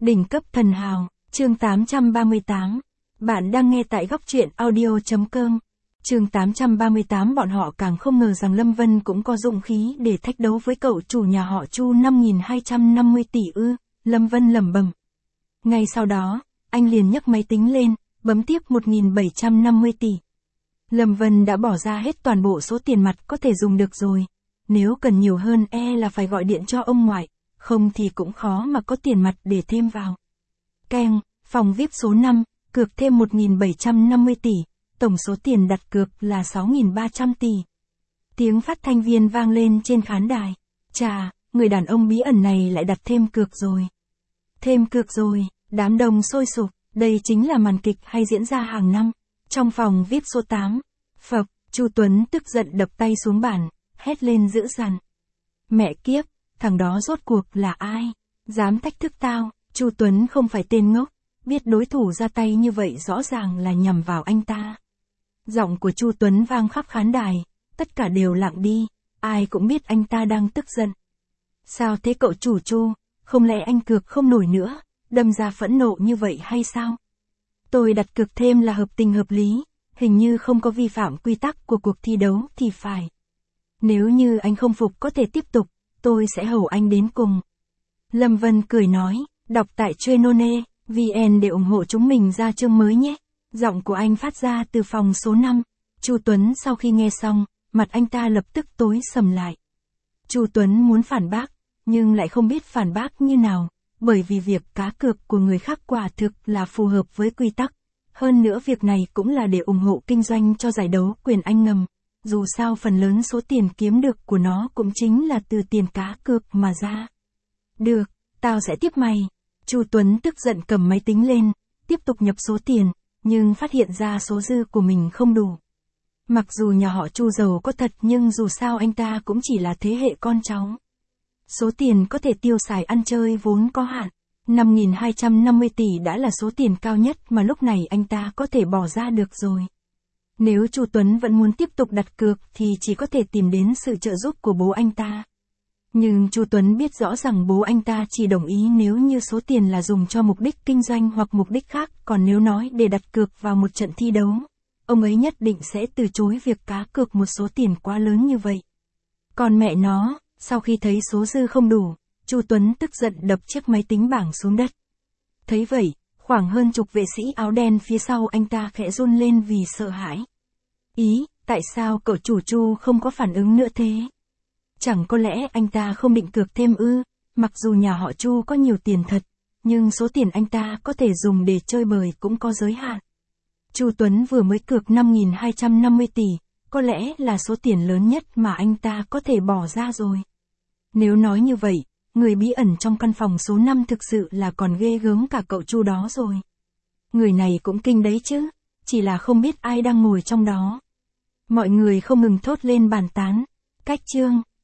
Đỉnh cấp thần hào, chương 838. Bạn đang nghe tại góc truyện audio.com. Chương 838. Bọn họ càng không ngờ rằng Lâm Vân cũng có dụng khí để thách đấu với cậu chủ nhà họ Chu 5.250 tỷ ư, Lâm Vân lẩm bẩm. Ngay sau đó, anh liền nhấc máy tính lên, bấm tiếp 1.750 tỷ. Lâm Vân đã bỏ ra hết toàn bộ số tiền mặt có thể dùng được rồi. Nếu cần nhiều hơn là phải gọi điện cho ông ngoại, không thì cũng khó mà có tiền mặt để thêm vào. Keng, phòng VIP số 5, cược thêm 1.750 tỷ, tổng số tiền đặt cược là 6.300 tỷ. Tiếng phát thanh viên vang lên trên khán đài. Chà, người đàn ông bí ẩn này lại đặt thêm cược rồi. Thêm cược rồi, đám đông sôi sục, đây chính là màn kịch hay diễn ra hàng năm. Trong phòng VIP số 8, phập, Chu Tuấn tức giận đập tay xuống bàn, hét lên dữ dằn. Mẹ kiếp, thằng đó rốt cuộc là ai? Dám thách thức tao? Chu Tuấn không phải tên ngốc, biết đối thủ ra tay như vậy rõ ràng là nhằm vào anh ta. Giọng của Chu Tuấn vang khắp khán đài, tất cả đều lặng đi, ai cũng biết anh ta đang tức giận. Sao thế cậu chủ Chu, không lẽ anh cược không nổi nữa, đâm ra phẫn nộ như vậy hay sao? Tôi đặt cược thêm là hợp tình hợp lý, hình như không có vi phạm quy tắc của cuộc thi đấu thì phải. Nếu như anh không phục có thể tiếp tục, tôi sẽ hầu anh đến cùng. Lâm Vân cười nói, đọc tại Trenone.vn để ủng hộ chúng mình ra chương mới nhé. Giọng của anh phát ra từ phòng số 5. Chu Tuấn sau khi nghe xong, mặt anh ta lập tức tối sầm lại. Chu Tuấn muốn phản bác, nhưng lại không biết phản bác như nào, bởi vì việc cá cược của người khác quả thực là phù hợp với quy tắc. Hơn nữa việc này cũng là để ủng hộ kinh doanh cho giải đấu quyền Anh ngầm. Dù sao phần lớn số tiền kiếm được của nó cũng chính là từ tiền cá cược mà ra. Được, tao sẽ tiếp mày. Chu Tuấn tức giận cầm máy tính lên, tiếp tục nhập số tiền, nhưng phát hiện ra số dư của mình không đủ. Mặc dù nhà họ Chu giàu có thật nhưng dù sao anh ta cũng chỉ là thế hệ con cháu. Số tiền có thể tiêu xài ăn chơi vốn có hạn. 5.250 tỷ đã là số tiền cao nhất mà lúc này anh ta có thể bỏ ra được rồi. Nếu Chu Tuấn vẫn muốn tiếp tục đặt cược thì chỉ có thể tìm đến sự trợ giúp của bố anh ta. Nhưng Chu Tuấn biết rõ rằng bố anh ta chỉ đồng ý nếu như số tiền là dùng cho mục đích kinh doanh hoặc mục đích khác, còn nếu nói để đặt cược vào một trận thi đấu, ông ấy nhất định sẽ từ chối việc cá cược một số tiền quá lớn như vậy. Còn mẹ nó, sau khi thấy số dư không đủ, Chu Tuấn tức giận đập chiếc máy tính bảng xuống đất. Thấy vậy, khoảng hơn chục vệ sĩ áo đen phía sau anh ta khẽ run lên vì sợ hãi. Ý, tại sao cậu chủ Chu không có phản ứng nữa thế? Chẳng có lẽ anh ta không định cược thêm ư? Mặc dù nhà họ Chu có nhiều tiền thật, nhưng số tiền anh ta có thể dùng để chơi bời cũng có giới hạn. Chu Tuấn vừa mới cược 5.250 tỷ, có lẽ là số tiền lớn nhất mà anh ta có thể bỏ ra rồi. Nếu nói như vậy, người bí ẩn trong căn phòng số 5 thực sự là còn ghê gớm cả cậu Chu đó rồi. Người này cũng kinh đấy chứ, chỉ là không biết ai đang ngồi trong đó. Mọi người không ngừng thốt lên bàn tán. Cách chương.